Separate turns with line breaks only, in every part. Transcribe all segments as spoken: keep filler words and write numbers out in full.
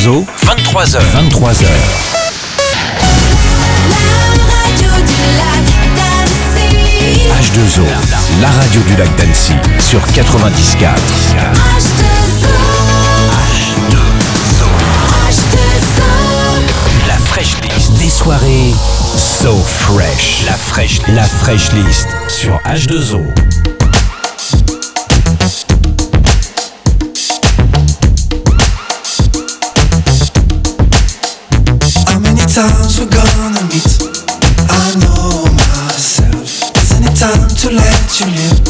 deux O, vingt-trois heures. vingt-trois heures. H deux O, la radio du lac d'Annecy, sur quatre-vingt-dix quatre. La Fresh List. Des soirées so fresh. La Fresh, la Fresh List sur H deux O.
How many times we're gonna meet? I know myself. Isn't it time to let you live?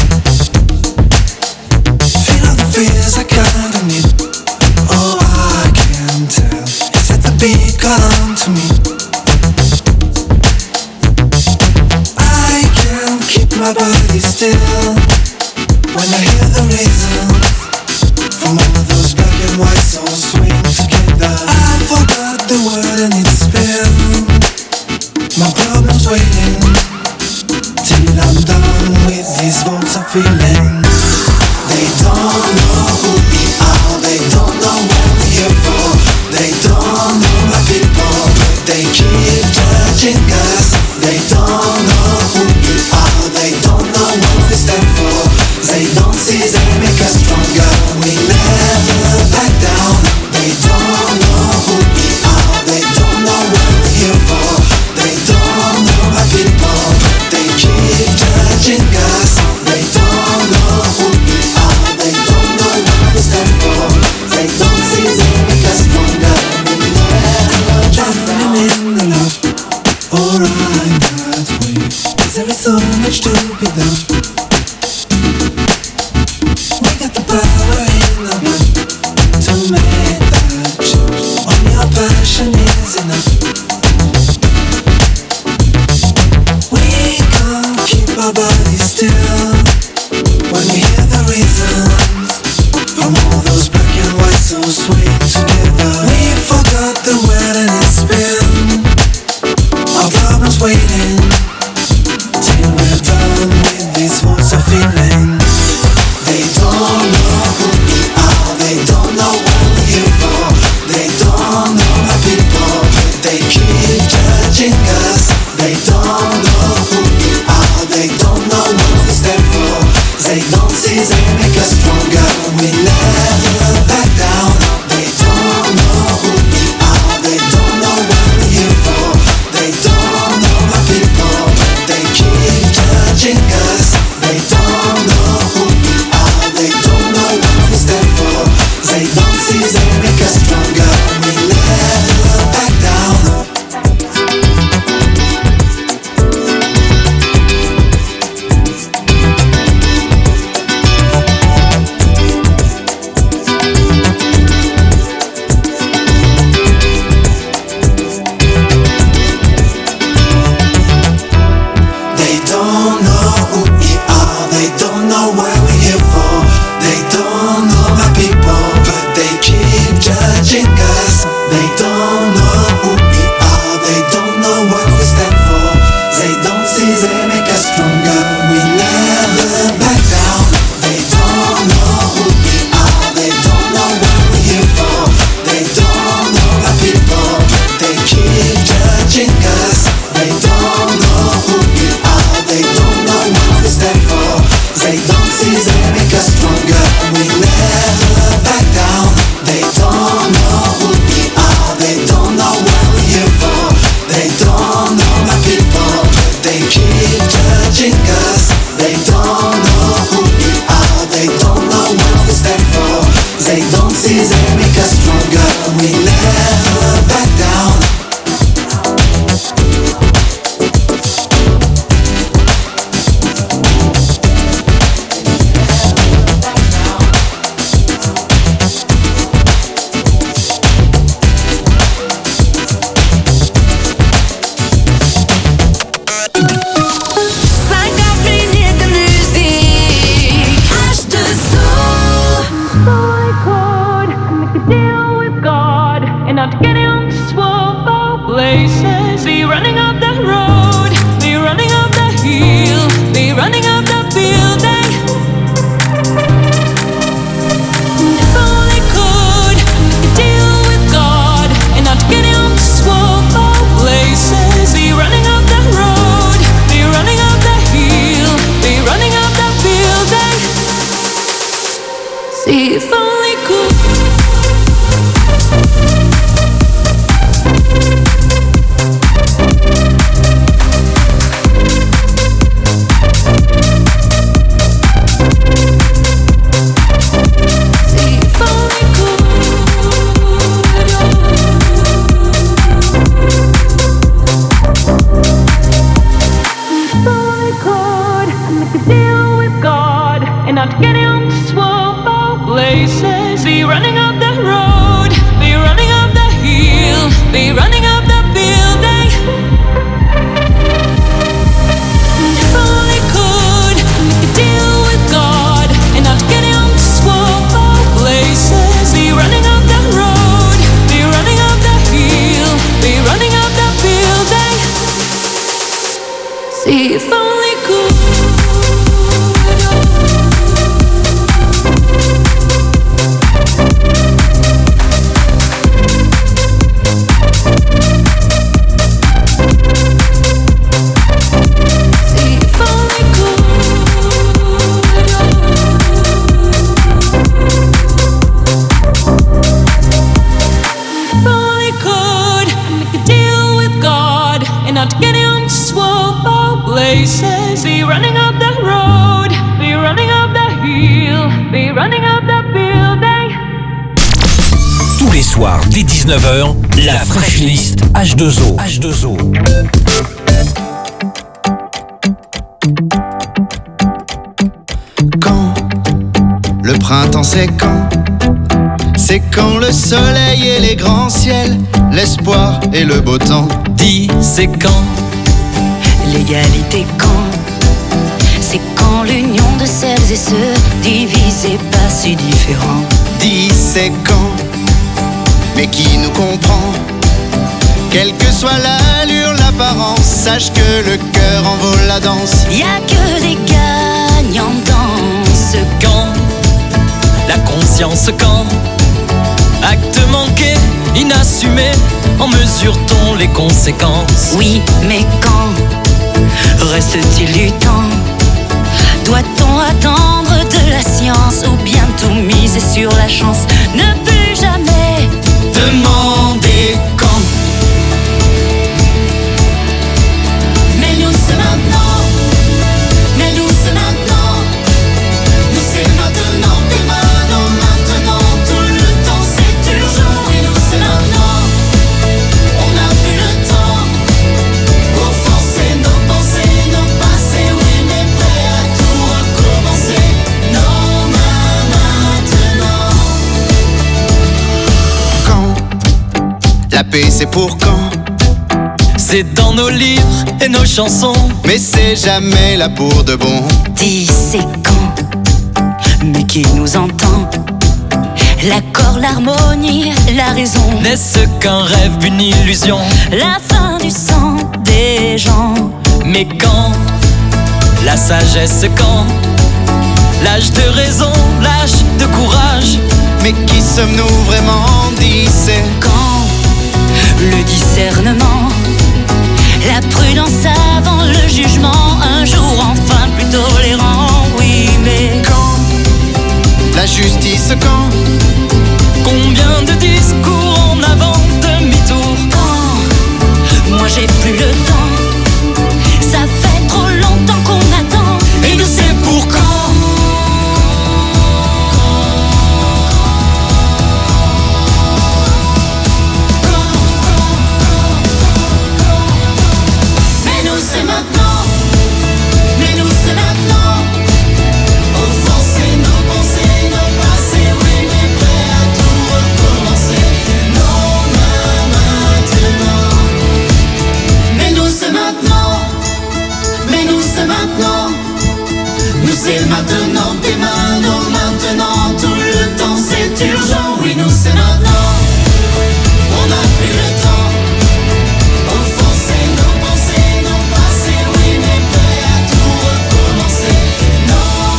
Feel all the fears I kinda need. Oh, I can tell. It's that the beat got onto me. I can't keep my body still when I hear the rhythm from all of those black and white souls swing together. I forgot the word and it's spilled. My problem's waiting till I'm done with these votes I'm feeling. They don't know who we are, they don't know what we're here for. They don't know my people, but they keep judging us. They don't know who we are, they don't know what we stand for. They don't see they make us stronger, we never back down. They don't know who we are, they don't know what we're here for. They don't know my people, but they keep judging us. They don't know who we are, they don't know what we stand for. They don't see they make us stronger, we never drowning in the love or rhyme that way. 'Cause there is so much to be done. We got the power in the blood to make that change. Only our passion is enough. We can't keep our bodies still when we hear the reasons from all those black and white souls swing together. We forgot the word and it's been our problems waiting till we're done with these voices of feeling. They don't know who we are, they don't know what we're here for. They don't know my people, but they keep judging us. They don't know who we are, they don't know what we stand for. They don't see they make us stronger, we never back down. They don't know who we are, they don't know what we're here for. They don't know my people, but they keep judging us. They don't know who we are, they don't know what we stand for. They don't see they make us stronger, we never back down. They don't know who we are, they don't know what we're here for. They don't know my people, but they keep judging us. They don't know who we are, they don't know what we stand for. They don't see they make us stronger, we never back down. They don't know who we are, they don't know what we're here for. They don't know my people, but they keep judging us. They don't know who we are, they don't know what we stand for. They don't see they make us stronger, we never back down. They don't know who we are, they don't know what we're here for. They don't know my people, but they keep judging us. They don't know who we are, they don't know what we stand for. They don't see they make us stronger, we never back down.
H deux O.
So I could make a deal with God.
if only could.
Not getting on to swamp places. Be running up the road, be running up the hill, be running up the building. If only could make a deal with God and not getting on to swamp places. Be running up the road, be running up the hill, be running up the building. See if only could. Not getting on to swamp places. Be running up the road, be running up the hill, be running up the building.
Tous les soirs dès dix-neuf heures, la Fresh List H deux O. H deux O.
Quand le printemps c'est quand? C'est quand le soleil et les grands ciels, l'espoir et le beau temps.
Dis, c'est quand?
L'égalité quand? C'est quand l'union de celles et ceux divisés pas si différents.
Dis, c'est quand? Mais qui nous comprend? Quelle que soit l'allure, l'apparence, sache que le cœur en vaut la danse.
Y a que des gagnants dans ce
quand? La conscience quand? Acte manqué, inassumé, en mesure-t-on les conséquences?
Oui, mais quand? Reste-t-il du temps? Doit-on attendre de la science ou bien tout miser sur la chance? Ne plus jamais
demander quand.
Mais nous c'est maintenant, mais nous c'est maintenant, nous c'est maintenant, et maintenant, maintenant, tout le temps c'est urgent, et nous c'est maintenant, on n'a plus le temps, offenser nos pensées, nos passés, oui mais prêt à tout recommencer, non maintenant.
Quand la paix c'est pour quand?
C'est dans nos livres et nos chansons,
mais c'est jamais là pour de bon.
Dis c'est quand? Mais qui nous entend? L'accord, l'harmonie, la raison.
N'est-ce qu'un rêve, une illusion?
La fin du sang des gens.
Mais quand? La sagesse quand? L'âge de raison, l'âge de courage.
Mais qui sommes-nous vraiment? Dis c'est
quand? Le discernement, la prudence avant le jugement, un jour enfin plus tolérant, oui mais
quand? La justice quand?
Combien de discours en avant, demi-tour?
Quand? Moi j'ai plus le temps, ça fait trop longtemps qu'on attend, et nous c'est pour quand?
C'est maintenant, dès maintenant, maintenant, tout le temps c'est urgent, oui nous c'est maintenant, on n'a plus le temps, offenser nos pensées, nos passés, oui mais prêt à tout recommencer, non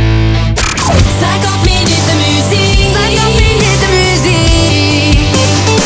cinquante minutes de musique, cinquante minutes de musique.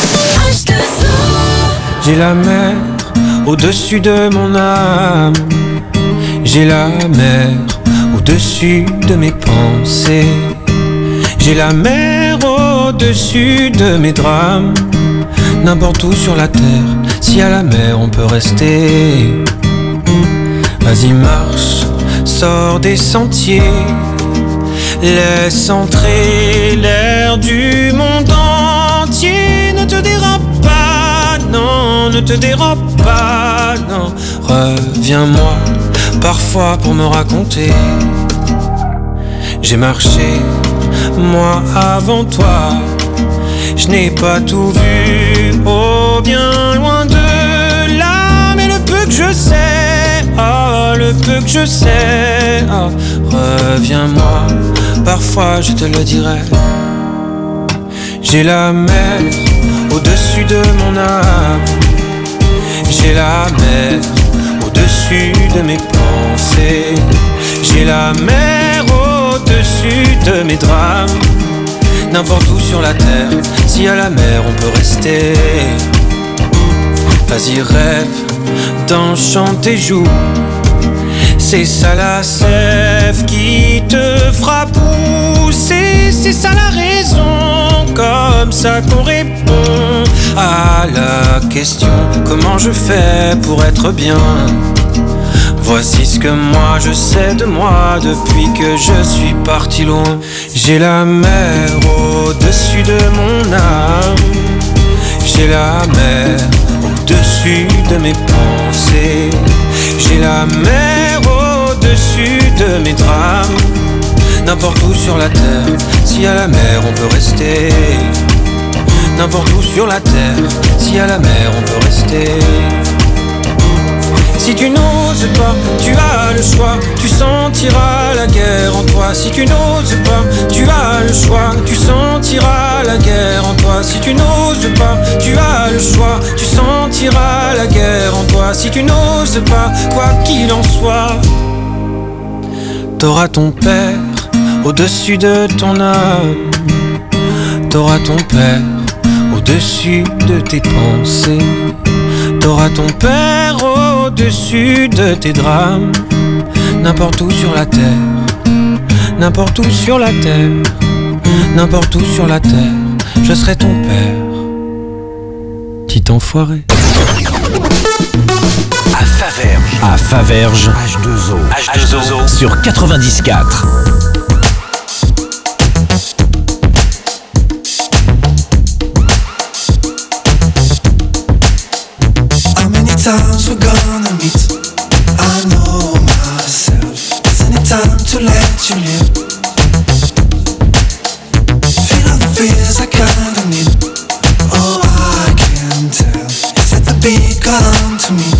J'ai la mer au-dessus de mon âme. J'ai la mer au-dessus de mes pensées. J'ai la mer au-dessus de mes drames. N'importe où sur la terre, si à la mer on peut rester. Vas-y marche, sors des sentiers. Laisse entrer l'air du monde entier. Ne te dérobe pas, non, ne te dérobe pas, non. Reviens-moi parfois pour me raconter. J'ai marché, moi avant toi. Je n'ai pas tout vu, oh bien loin de là. Mais le peu que je sais, oh le peu que je sais, oh, reviens-moi, parfois je te le dirai. J'ai la mer au-dessus de mon âme. J'ai la mer au-dessus de mes pensées. J'ai la mer au-dessus de mes drames. N'importe où sur la terre, si à la mer on peut rester. Vas-y rêve d'enchant tes joues. C'est ça la sève qui te fera pousser. C'est ça la raison, comme ça qu'on répond à la question: comment je fais pour être bien? Voici ce que moi je sais de moi depuis que je suis parti loin. J'ai la mer au-dessus de mon âme. J'ai la mer au-dessus de mes pensées. J'ai la mer au-dessus de mes drames. N'importe où sur la terre, si à la mer on peut rester. N'importe où sur la terre, si à la mer on peut rester. Si tu n'oses pas, tu as le choix, tu sentiras la guerre en toi. Si tu n'oses pas, tu as le choix, tu sentiras la guerre en toi. Si tu n'oses pas, tu as le choix, tu sentiras la guerre en toi. Si tu n'oses pas, quoi qu'il en soit, t'auras ton père au-dessus de ton âme. T'auras ton père au-dessus de tes pensées. T'auras ton père au-dessus de tes drames. N'importe où sur la terre, n'importe où sur la terre, n'importe où sur la terre, je serai ton père. Petit enfoiré.
À Faverges, à Faverges, H deux O, H deux O sur quatre-vingt-dix quatre.
Times we're gonna meet, I know myself. Isn't it time to let you live? Feel all the fears I kinda need. Oh, I can tell. It's that the beat got onto me.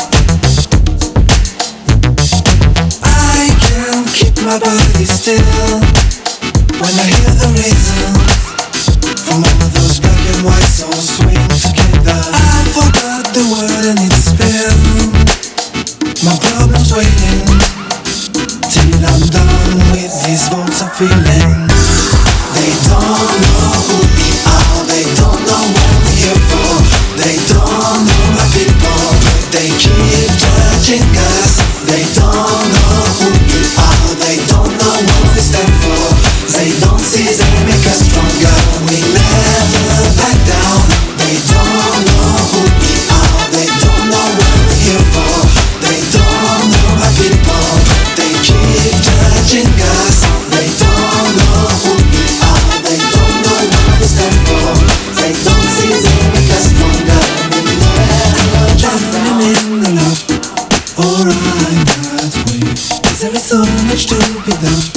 I can't keep my body still when I hear the reason from all of those black and white souls swing together. I forgot the word and it's been my problems waiting till I'm done with these votes I'm feeling. They don't know who we are, they don't know what we're here for. They don't know my people, but they keep judging us. They don't know who we are, they don't know what we stand for. They don't see they make us stronger, we never back down. They don't know who we are, they don't know what we're here for. They don't know my people, they keep judging us. They don't know who we are, they don't know what we stand for. They don't see they make us stronger, we never drowning in the love. Alright, that way, 'cause there is so much to be done.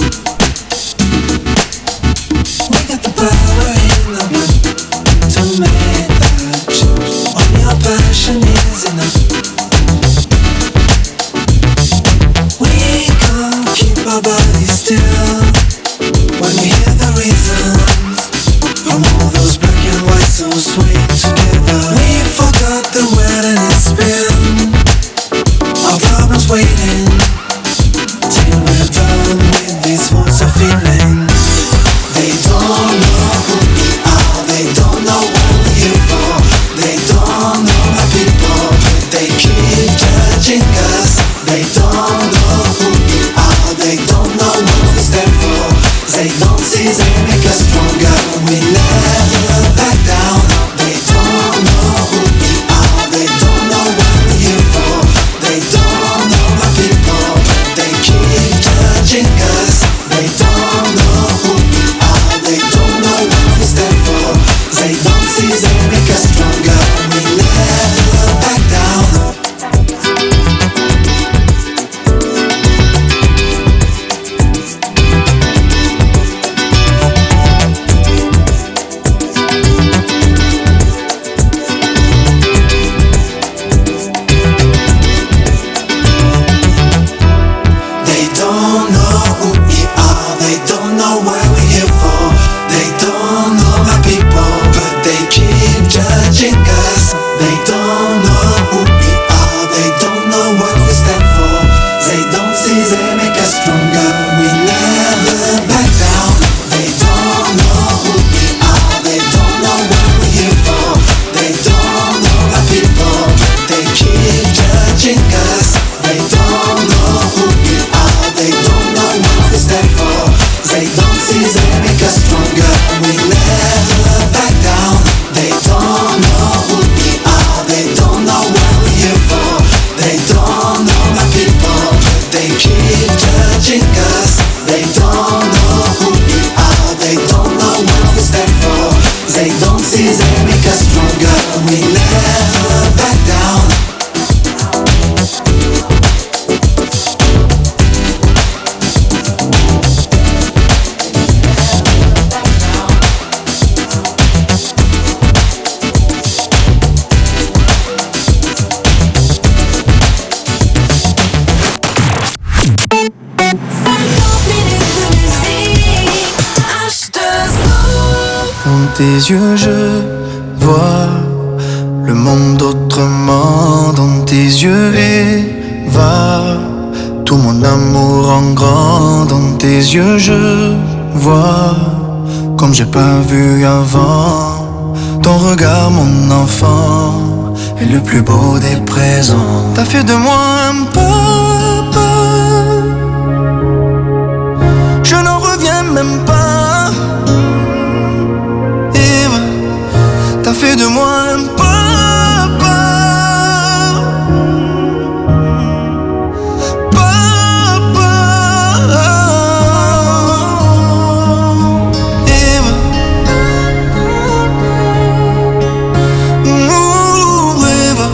We got the power in the blood to make that change. Only our passion is enough. We can't keep our bodies still when we hear the reasons from all those black and white souls swing together. We forgot the word and it's been our problems waiting till we're done with these judging us. They don't know who we are. They don't know what we stand for. They don't see they make us stronger. We never back down. They don't know who we are. They don't know what we're here for. They don't know our people. They keep judging us. They don't know who we are. They don't know what we stand for. They don't see they make us stronger. We never back down. They don't know who we are. They don't know what we're here for. They don't know my people. They keep judging us. They don't know who we are. They don't know what we stand for. They don't see they make us stronger. We never back down.
Dans tes yeux je vois le monde autrement. Dans tes yeux Eva, tout mon amour en grand. Dans tes yeux je vois comme j'ai pas vu avant. Ton regard mon enfant est le plus beau des présents. T'as fait de moi un papa, je n'en reviens même pas. T'as fait de moi un papa, papa, Eva, oh, Eva,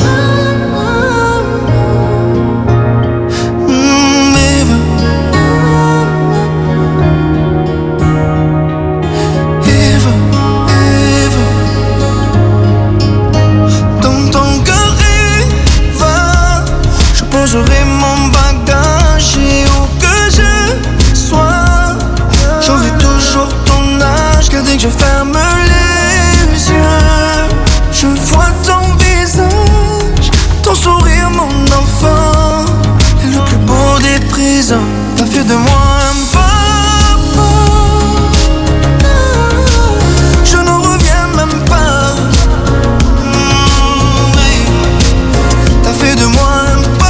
mm, Eva, Eva, Eva. J'aurai mon bagage et où que je sois, j'aurai toujours ton âge. Car dès que je ferme les yeux, je vois ton visage, ton sourire mon enfant, et le plus beau des présents. T'as fait de moi un papa, je n'en reviens même pas. T'as fait de moi un papa,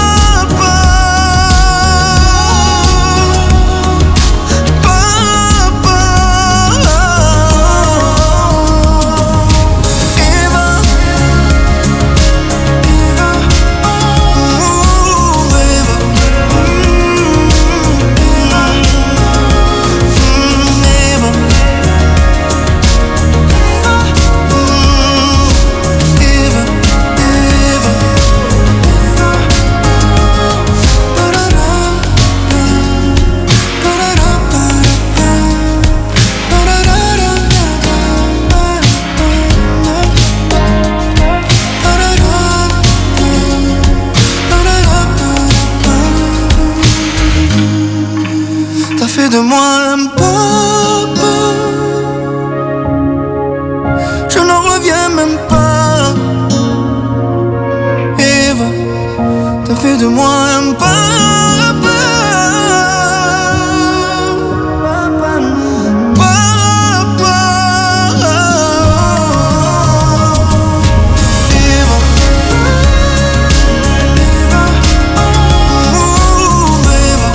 de moi un papa, je n'en reviens même pas. Eva, t'as fait de moi un papa, papa, Eva, oh, Eva.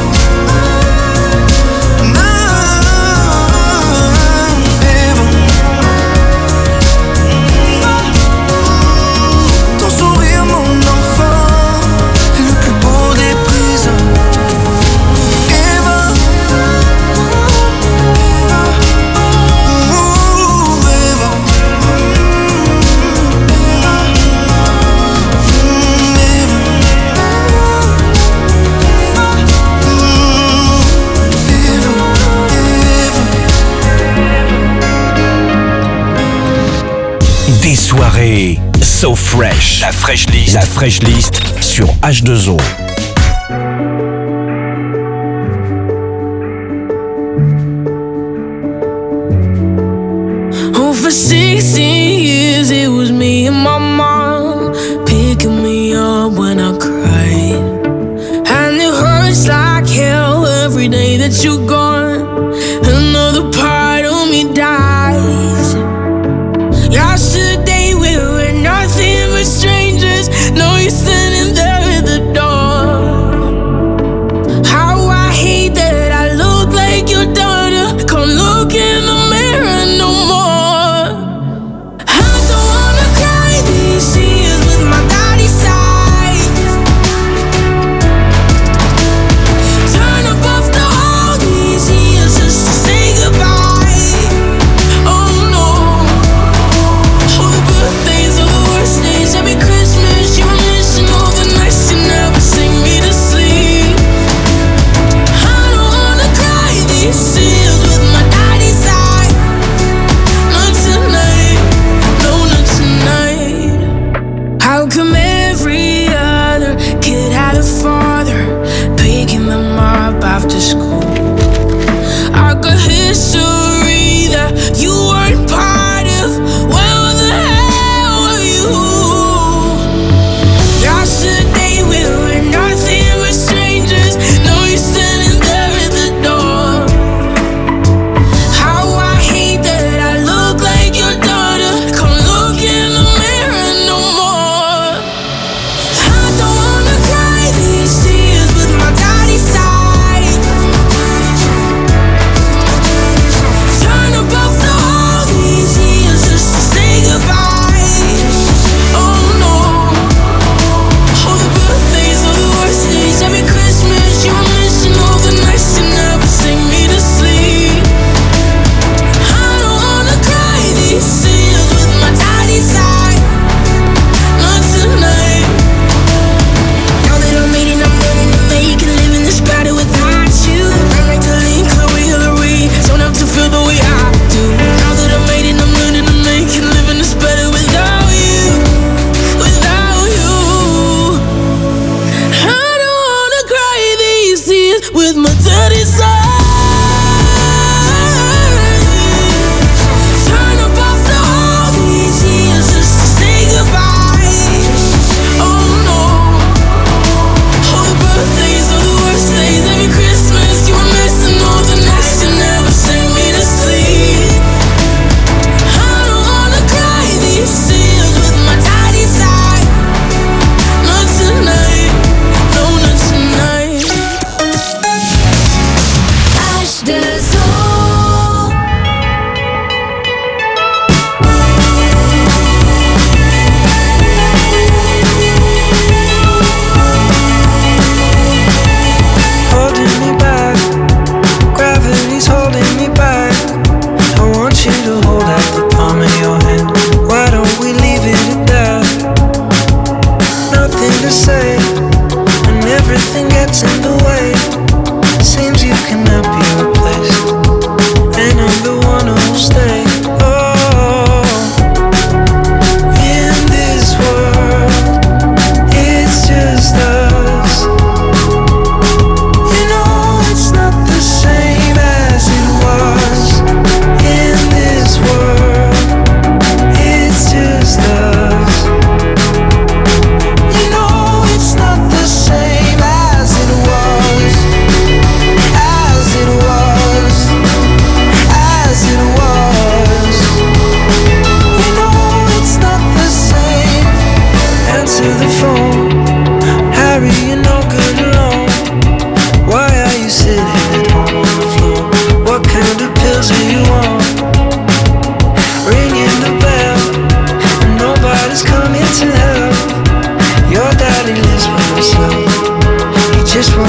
Des soirées So Fresh. La Fresh List. La Fresh List sur H deux O.
Oh, for sixteen years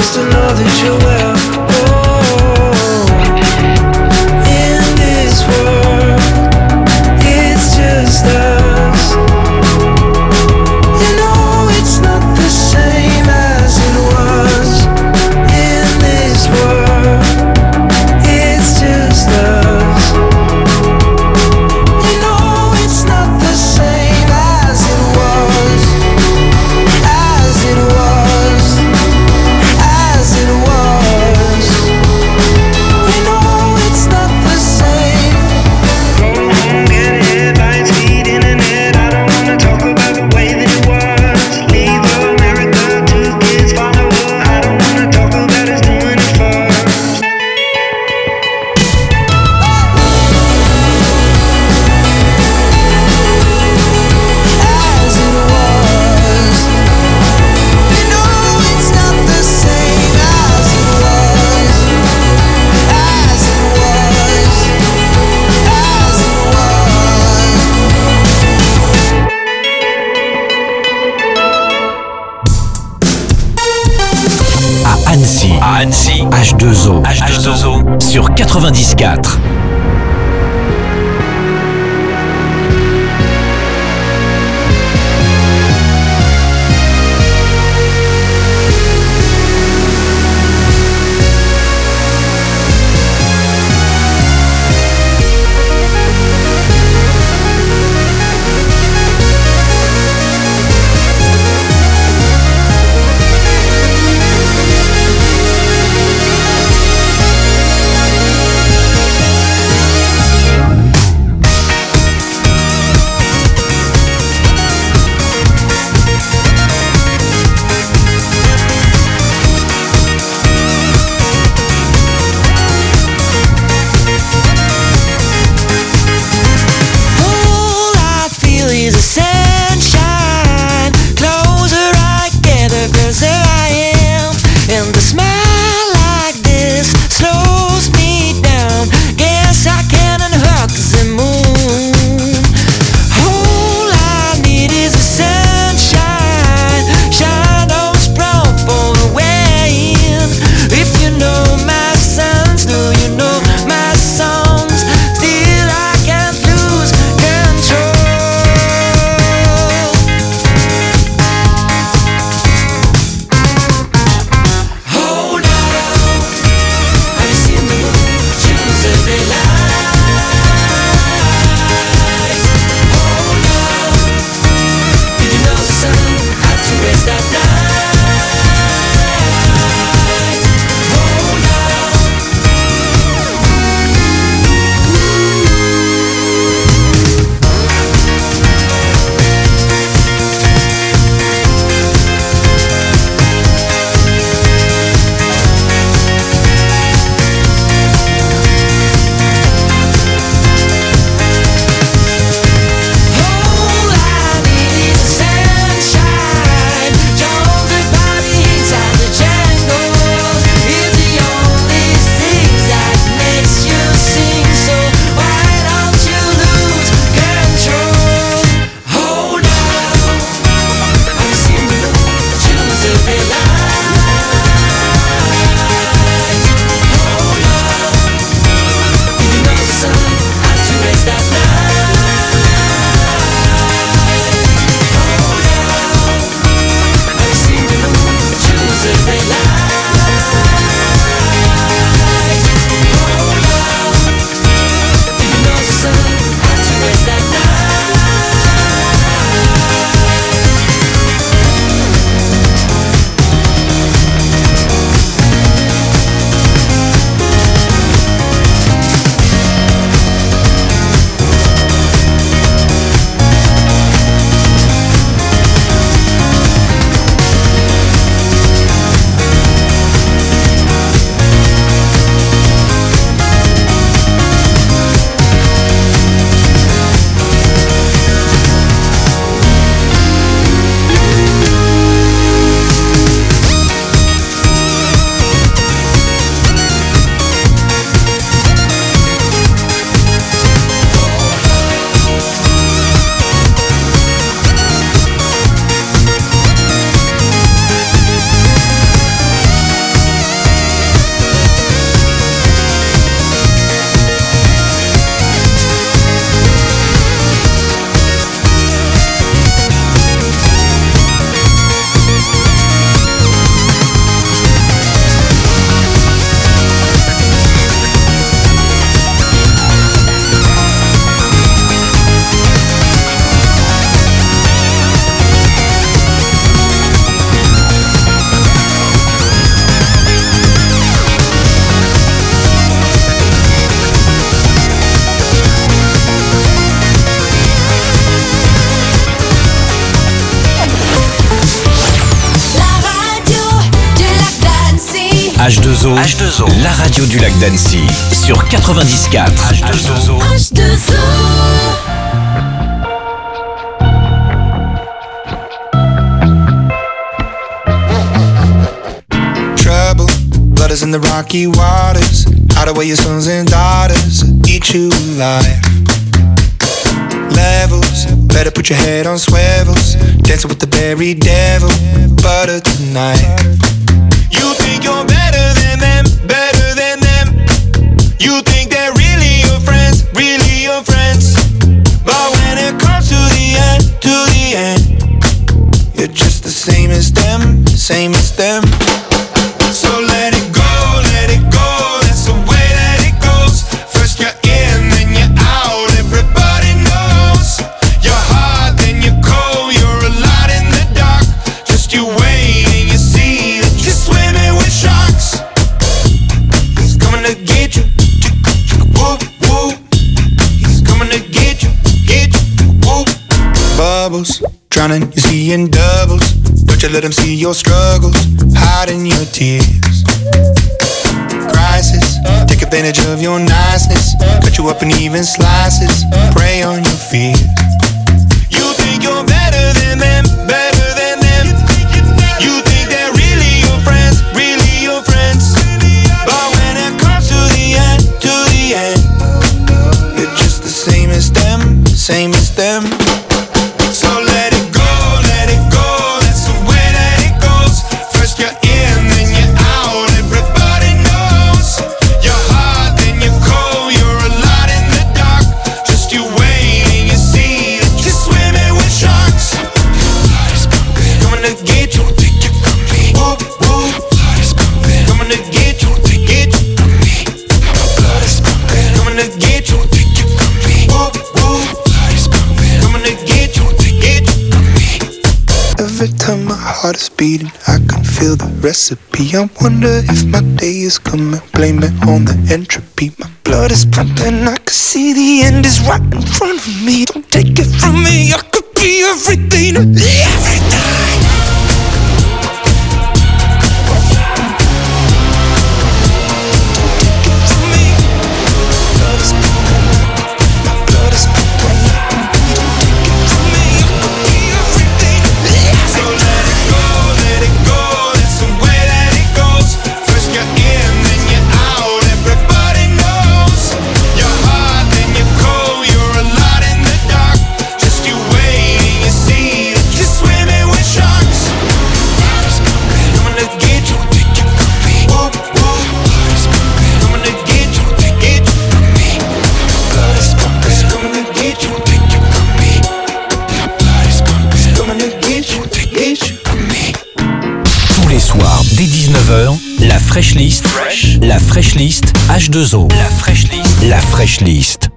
just to know that you're well. Oh, in this world, it's just us. You know it's not the same as it was. In this world, it's just us. You know it's not the same as it was. As it was. As it was. You know it's not the same. Go home, get headlines, feed internet. I don't wanna talk about the way that it was. Leave America, two kids follow her. I don't wanna talk about us doing it first. As it was. You know it's not the same as it was. As it was. As it was.
À Annecy,
À Annecy,
H deux O,
H deux O,
sur quatre-vingt-dix quatre.
As
H deux O, H deux O, la radio du lac d'Annecy, sur quatre-vingt-dix virgule quatre. H deux O.
H deux O.
Trouble, blood is in the rocky waters. Hide away your sons and daughters, eat you alive. Levels, better put your head on swivels. Dancing with the very devil, butter tonight. You think you're better than them, better than them. You think they're really your friends, really your friends. But when it comes to the end, to the end, you're just the same as them, same as them. So let it go, let it go, that's the way that it goes. First you're in, then you're out, everybody knows. You're hot, then you're cold, you're a lot in the dark. Just you wait and you see that you're swimming with sharks. He's coming to get you, whoop, whoop. He's coming to get you, get you, whoop. Bubbles, drowning, you're seeing doubles. Don't you let them see your struggles, hiding your tears. Crisis, take advantage of your niceness. Cut you up in even slices, prey on your fears. You think you're better than them, better than them. You think they're really your friends, really your friends. But when it comes to the end, to the end, you're just the same as them, same as them. So let it go, let it go, that's the way that it goes. First you're in, then you're out, everybody knows. You're hot, then you're cold, you're a lot in the dark. Just you wait and you see that you're swimming with sharks. Coming to get you, whoop, whoop. Coming to get you, get you. Coming to get you, whoop, whoop. Coming to get you, get you. Every time my heart is beating, I can feel the recipe. I wonder if my day is coming, blame it on the entropy. My blood is pumping, I can see the end is right in front of me. Don't take it from me, I could be everything, everything.
Dès dix-neuf heures, la Fresh List, Fresh. La Fresh List H deux O. La Fresh List. La Fresh List.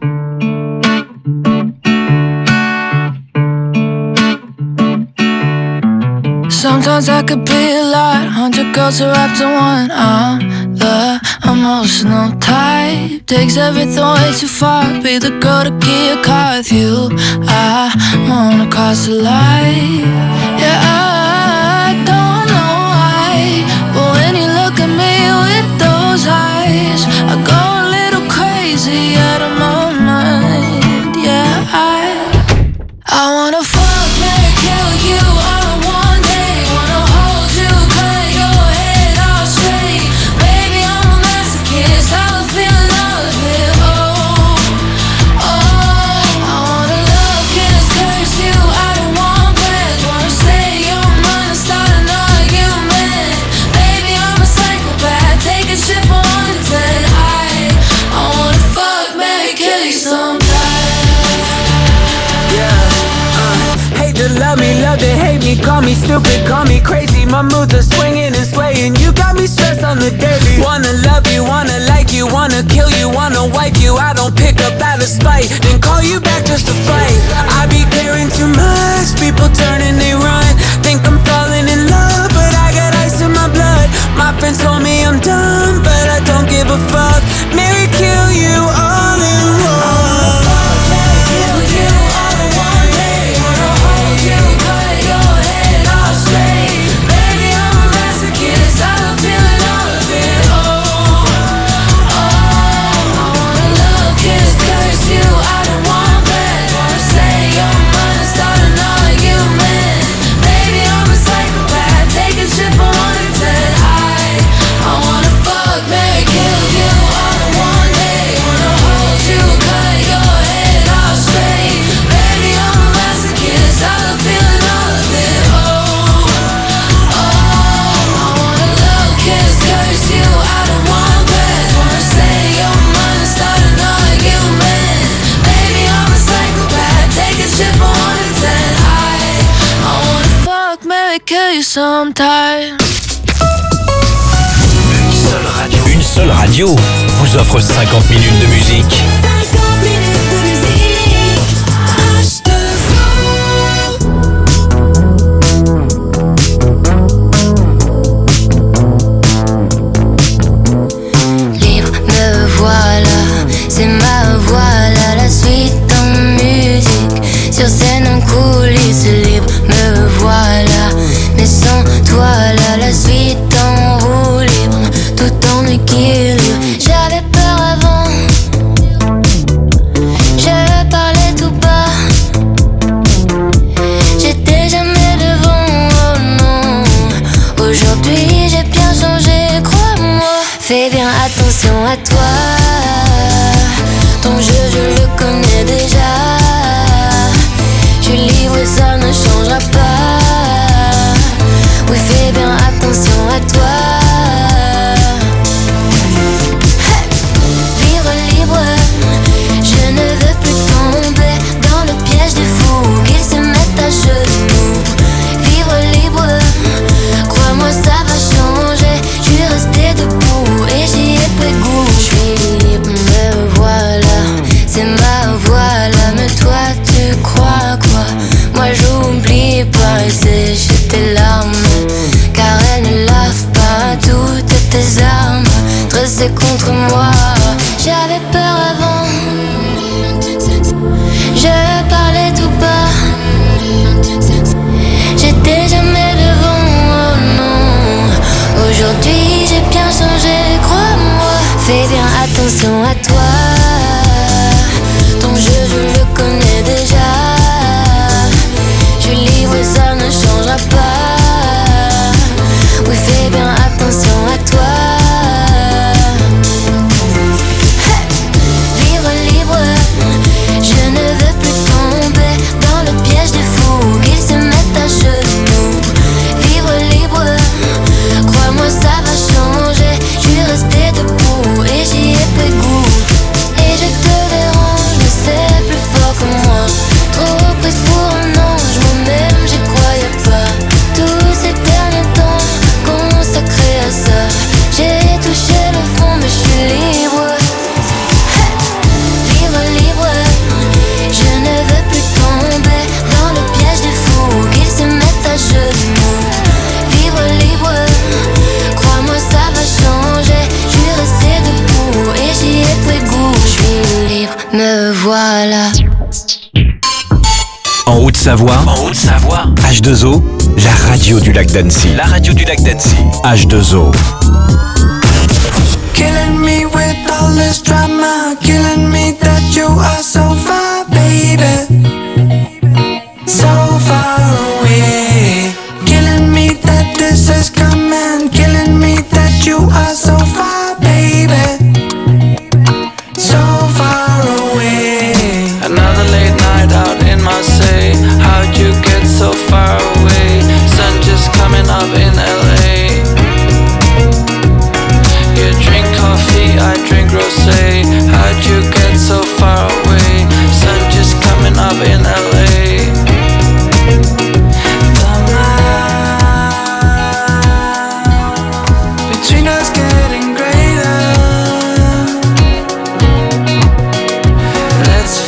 Sometimes I could be a lot, hundred girls are wrapped in one. I'm the emotional type, takes everything way too far. Be the girl to get a car with you. I wanna cross the line. Yeah, I don't know why, but when you look at me with those eyes, I go a little crazy out of my mind. Yeah, I I wanna fuck, marry, kill you all in one day. Wanna hold you, cut your head all straight. Baby, I'm a masochist, I was feeling all of it. Oh, oh, I wanna love, kiss, curse you out in one breath. Wanna say your mind and start an argument. Baby, I'm a psychopath, taking shit for one to ten. I, I wanna fuck, marry, kill you sometime.
Love me, love to hate me, call me stupid, call me crazy. My moods are swinging and swaying. You got me stressed on the daily. Wanna love you, wanna like you, wanna kill you, wanna wipe you. I don't pick up out of spite, then call you back just to fight. I be caring too much, people turn and they run. Think I'm falling in love, but I got ice in my blood. My friends told me I'm dumb, but I don't give a fuck. Marry, kill you all in one.
Baby, I'm a masochist, I love feeling all of it. probably kill you sometime.
Une seule radio. Une seule radio vous offre cinquante minutes de musique.
cinquante minutes de musique. H deux
O. Libre, me voilà, c'est ma voilà, la suite en musique. Sur scène en coulisses, libre, me voilà, mais sans toi là, la suite en roue libre, tout en équilibre. J'avais peur avant, je parlais tout bas, j'étais jamais devant, oh non. Aujourd'hui j'ai bien changé, crois-moi. Fais bien attention à toi, ton jeu je le connais déjà. Je suis libre et ça ne changera pas. Oui, fais bien attention à toi. Hey! Vivre libre, je ne veux plus tomber dans le piège des fous qui se mettent à genoux. Vivre libre, crois-moi ça va changer. Je suis restée debout et j'y ai pris goût. Je suis libre, me voilà, c'est ma voilà. Mais toi tu crois quoi? Moi j'oublie pas et sécher tes larmes, car elles ne lavent pas toutes tes armes dressées contre moi. J'avais peur avant, je parlais tout bas, j'étais jamais devant, oh non. Aujourd'hui j'ai bien changé, crois-moi. Fais bien attention à toi, ton jeu je le connais déjà. Je suis libre et ça ne changera pas. Oui, fais bien attention à toi. Hey! Vivre libre, je ne veux plus tomber dans le piège des fous qui se mettent à genoux. Vivre libre, crois-moi ça va changer. Je suis restée debout et j'y ai pris goût. Et je te dérange, mais c'est plus fort que moi. Trop prise pour un ange, moi-même j'y croyais pas. Tous ces derniers temps consacrés à ça, j'ai touché le fond mais je suis libre. Hey! Vivre libre, je ne veux plus tomber dans le piège des fous qui se mettent à genoux. Vivre libre, crois-moi ça va changer. Je suis restée debout et j'y ai pris goût. Je suis libre, me voilà.
En Haute-Savoie, en Haute-Savoie, H deux O, la radio du lac d'Annecy. La radio du lac d'Annecy. H deux O.
Killing me with all this drama, killing me that you are so far, baby, so far away. Killing me that this is coming, killing me that you are so far, baby, so far away.
Another late night out in Marseille. How'd you get so far away? Sun just coming up in L A. You drink coffee, I drink rosé. How'd you get so far away? Sun just coming up in L A.
Between us getting greater, let's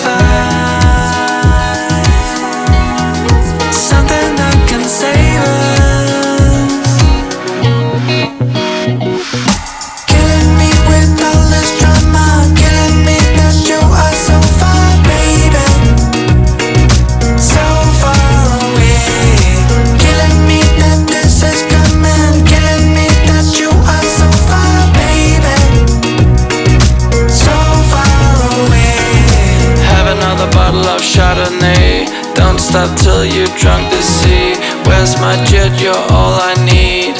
find something that can save us. Killing me with all this drama, killing me that you are so far, baby, so far away. Killing me that this is coming, killing me that you are so far, baby, so far away.
Have another bottle of Chardonnay. Don't stop till you drunk the sea. Where's my jet? You're all I need.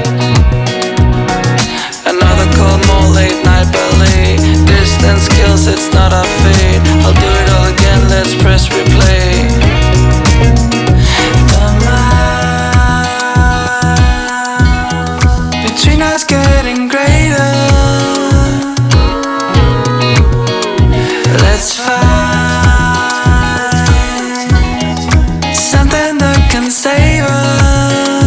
Another cold, more late night ballet. Distance kills, it's not our fate. I'll do it all again, let's press replay.
Between us getting greater, let's find something that can save us.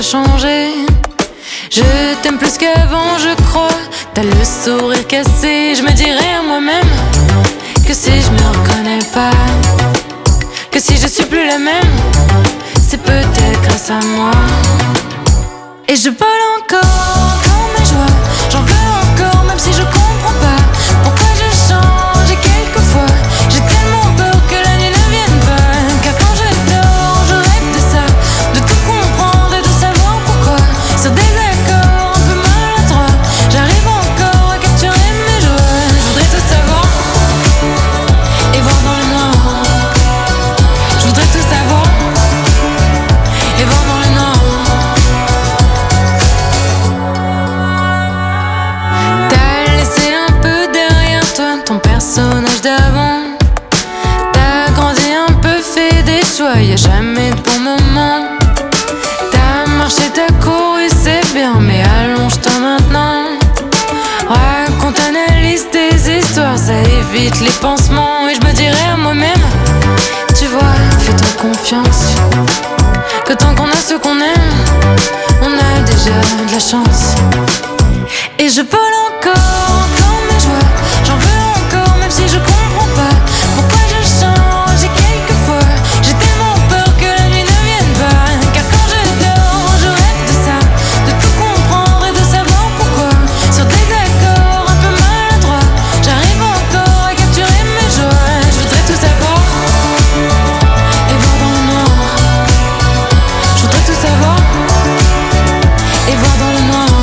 pas changé. Je t'aime plus qu'avant, je crois. T'as le sourire cassé. Je me dirais à moi-même que si je me reconnais pas, que si je suis plus la même, c'est peut-être grâce à moi. Et je vole encore dans mes joies. J'en veux encore même si je comprends pas pourquoi je change. Et quelquefois j'ai tellement peur que la nuit ne vienne pas. Car quand je dors je rêve de ça, de tout comprendre et de savoir pourquoi. Sur des accords un peu maladroits, j'arrive encore à capturer mes joies. Je voudrais tout savoir et voir dans le noir. Je voudrais tout savoir et voir dans le noir. Ton personnage d'avant, t'as grandi un peu, fait des choix, y'a jamais de bon moment. T'as marché, t'as couru, c'est bien, mais allonge-toi maintenant. Raconte, analyse tes histoires, ça évite les pansements. Et je me dirais à moi-même, tu vois, fais-toi confiance, que tant qu'on a ce qu'on aime, on a déjà de la chance. Et je vole encore dans mes joies. J'en veux encore même si je comprends pas pourquoi je change. Et quelquefois j'ai tellement peur que la nuit ne vienne pas. Car quand je dors je rêve de ça, de tout comprendre et de savoir pourquoi. Sur des accords un peu maladroits, j'arrive encore à capturer mes joies. Je voudrais tout savoir et voir dans le noir. Je voudrais tout savoir et voir dans le noir.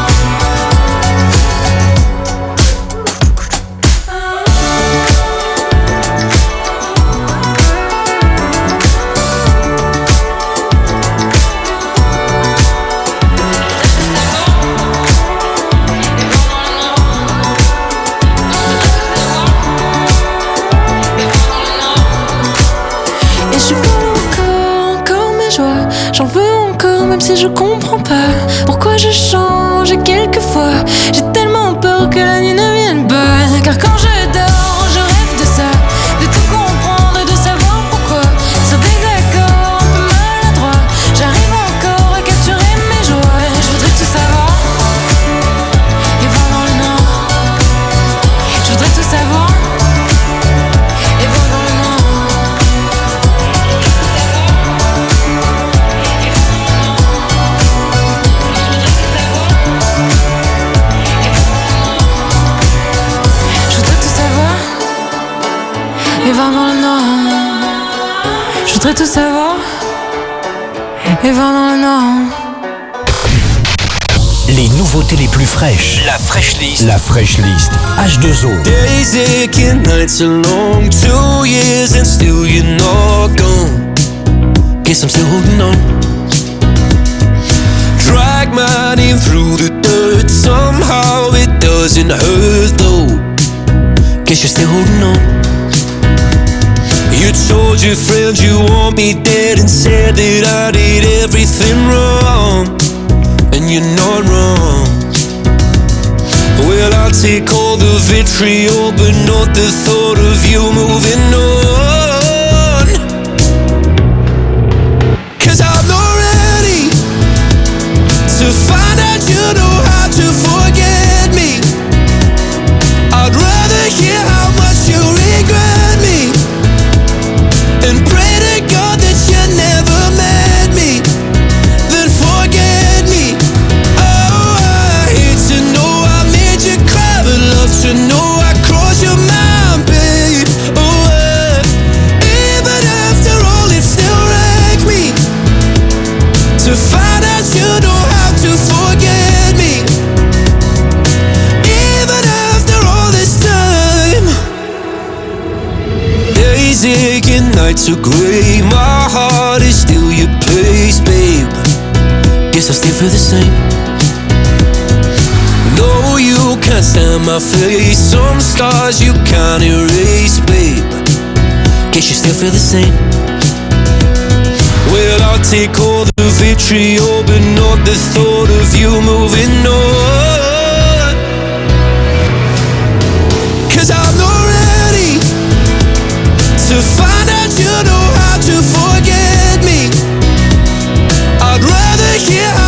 J'en veux encore même si je comprends pas pourquoi je change. Et quelquefois j'ai tellement peur que la nuit ne vienne pas. Car quand je dors je rêve de ça, de tout comprendre et de savoir pourquoi. Sur des accords un peu maladroits, j'arrive encore à capturer mes joies. Je voudrais tout savoir et voir dans le noir. Je voudrais tout savoir et voir dans le noir. Et voir dans le noir. Je voudrais tout savoir et voir dans le noir.
Les nouveautés les plus fraîches. La Fresh List. La Fresh List. H deux O.
Days aching, nights are long. Two years and still you're not gone. Guess I'm still holding on. Drag my name through the dirt. Somehow it doesn't hurt though. Guess you're still holding on. You told your friends you want me dead and said that I did everything wrong. And you're not wrong. Well, I'll take all the vitriol, but not the thought of you moving on. Cause I'm not ready to find out you know how to forget me. I'd rather hear how much you regret me and pray to God that you never met me, then forget me. Oh, I hate to know I made you cry, but love to know I crossed your mind, babe. Oh, uh, even after all it still wrecks me to find out you know how to forget me. Even after all this time. Days aching, nights are grey. My heart is still your place, babe. Guess I still feel the same. No, you can't stand my face. Some scars you can't erase, babe. Guess you still feel the same. Well, I'll take all the vitriol, but not the thought of you moving on. Cause I'm not ready to find out you know how to forget me. I'd rather hear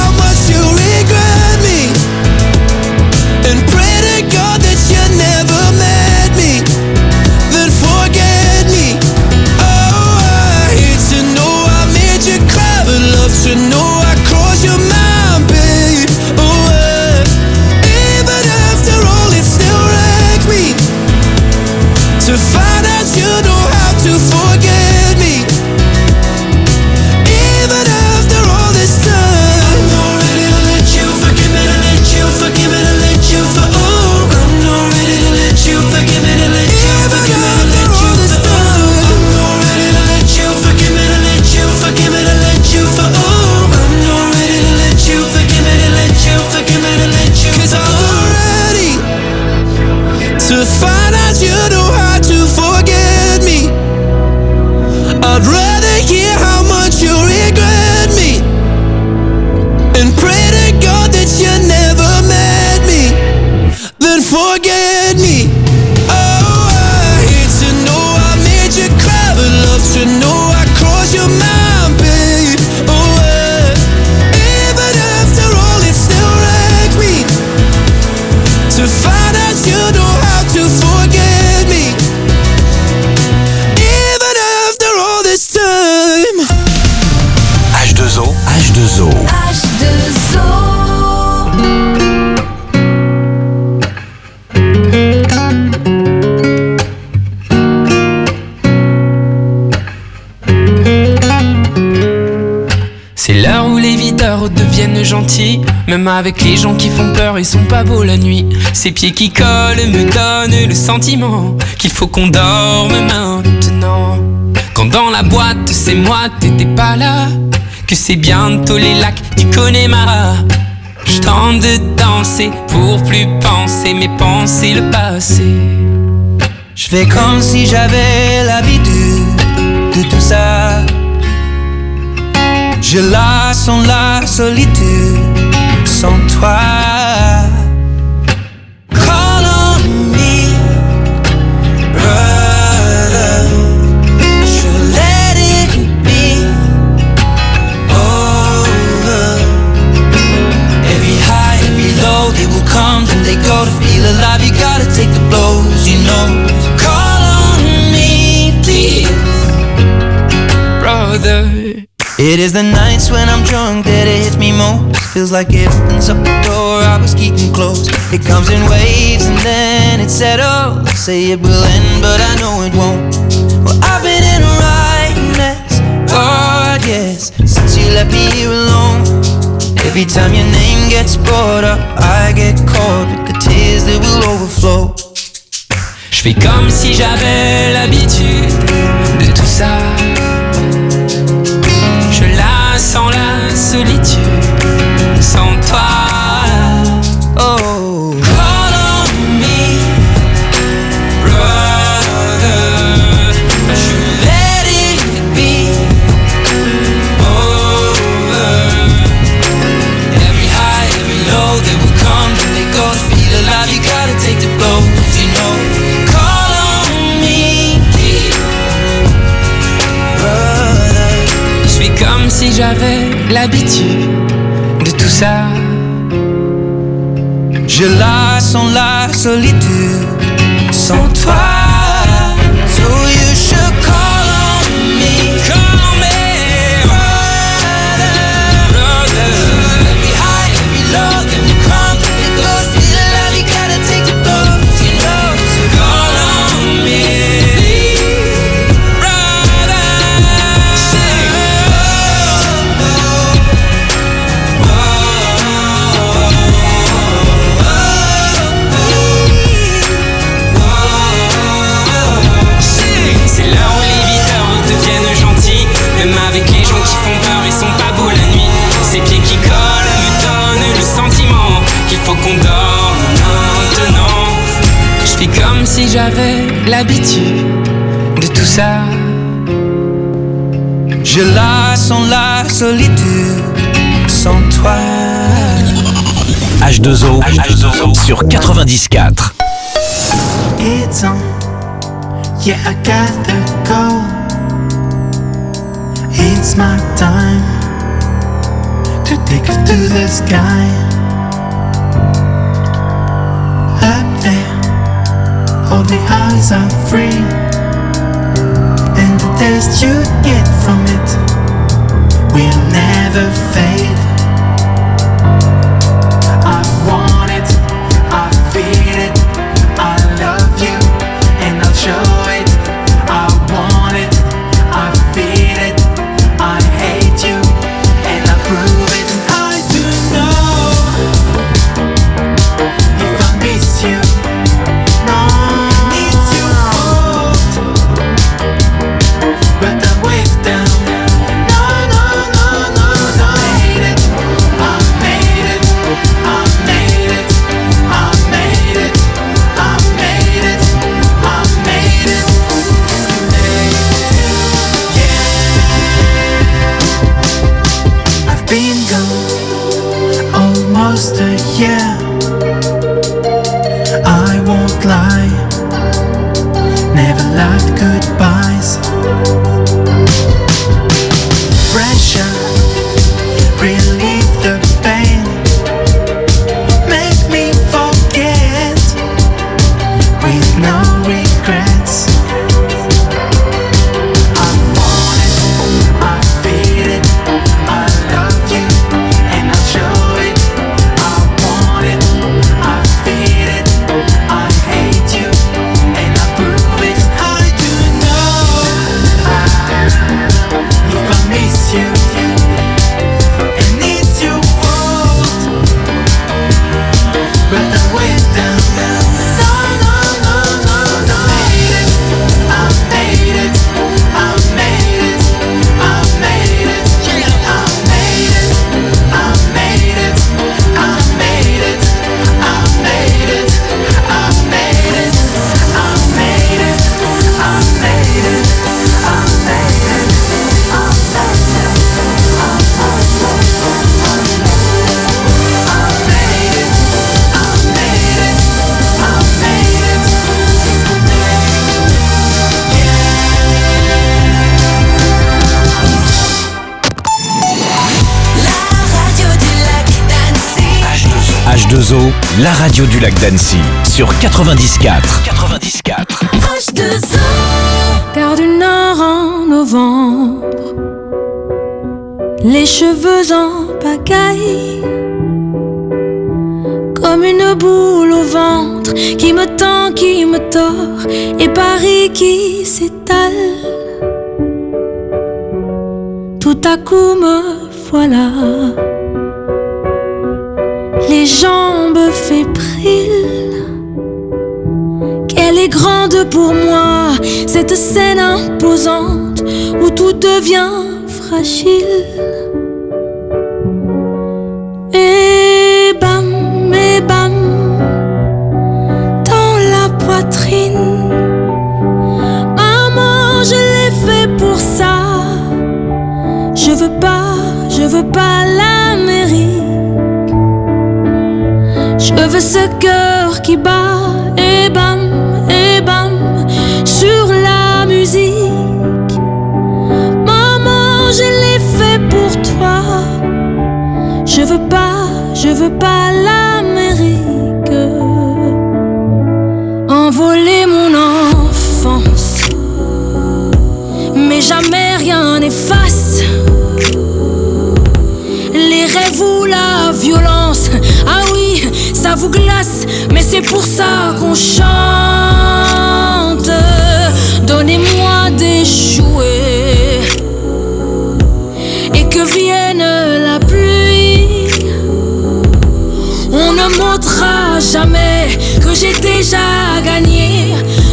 H deux O.
H deux O.
C'est l'heure où les videurs deviennent gentils. Même avec les gens qui font peur, ils sont pas beaux la nuit. Ces pieds qui collent me donnent le sentiment qu'il faut qu'on dorme maintenant. Quand dans la boîte c'est moi, t'étais pas là. Que c'est bientôt les lacs du Connemara. Je tente de danser pour plus penser, mais penser le passé.
Je fais comme si j'avais l'habitude de tout ça. Je la sens la solitude sans toi. Call on me, brother. Je let it be over. Every high, every low, they will come, then they go. To feel alive, you gotta take the blows, you know. Call on me, please,
brother.
It is the nights when I'm drunk that it hits me most. Feels like it opens up the door I was keeping closed. It comes in waves and then it settles. Say it will end, but I know it won't. Well, I've been in a right mess, oh yes, since you left me here alone. Every time your name gets brought up, I get caught with the tears that will overflow.
Je fais comme si j'avais l'habitude de tout ça. Je la sens la solitude sans toi.
Oh,
call on me, brother. Je let it be over. Every high, every low, they will come, then they go. To feel alive, you gotta take the blows, you know. Call on me,
brother.
Je fais comme si j'avais l'habitude de tout ça.
Je la sens la solitude sans toi. So you should call on me,
call on me,
brother,
brother.
Every high, every low, then we come, it goes. Feel alive, you gotta take the blows, you know. So
call on me, brother.
Sing.
C'est là où les videurs deviennent gentils. Même avec les gens qui font peur, ils sont pas beaux la nuit. Ces pieds qui collent me donnent le sentiment qu'il faut qu'on dorme maintenant. Je fais comme si j'avais l'habitude de tout ça.
Je la sens la solitude sans toi.
H deux O, H deux O sur quatre-vingt-dix quatre.
It's on, yeah, I gotta go. It's my time to take us to the sky. Up there, all the eyes are free, and the taste you get from it will never fade. I want it, I feel it, I love you, and I'll show it. I want it, I feel it, I hate you, and I prove it. I do know if I miss you, no, it's your fault, but I'm way down. No, no, no, no, no. I made it, I made it, I made it, I made it, I made it, I made it. Yeah. I've been gone almost a year. I won't lie, never liked goodbyes. Pressure, relieve the pain, make me forget with no regrets. I want it, I feel it, I love you.
deux O, la radio du lac d'Annecy, sur quatre-vingt-dix quatre.
quatre-vingt-dix quatre. H deux O. Gare du Nord en novembre, les cheveux en pagaille, comme une boule au ventre qui me tend, qui me tord, et Paris qui s'étale. Tout à coup me voilà, les jambes fébriles. Qu'elle est grande pour moi, cette scène imposante où tout devient fragile. Et bam, et bam, dans la poitrine. Maman, je l'ai fait pour ça. Je veux pas, je veux pas l'Amérique. Je veux ce cœur qui bat, et bam, et bam, sur la musique. Maman, je l'ai fait pour toi. Je veux pas, je veux pas l'Amérique. Envoler mon enfance, mais jamais rien n'efface les rêves ou la violence. Ah oui, ça vous glace, mais c'est pour ça qu'on chante. Donnez-moi des jouets et que vienne la pluie. On ne montrera jamais que j'ai déjà gagné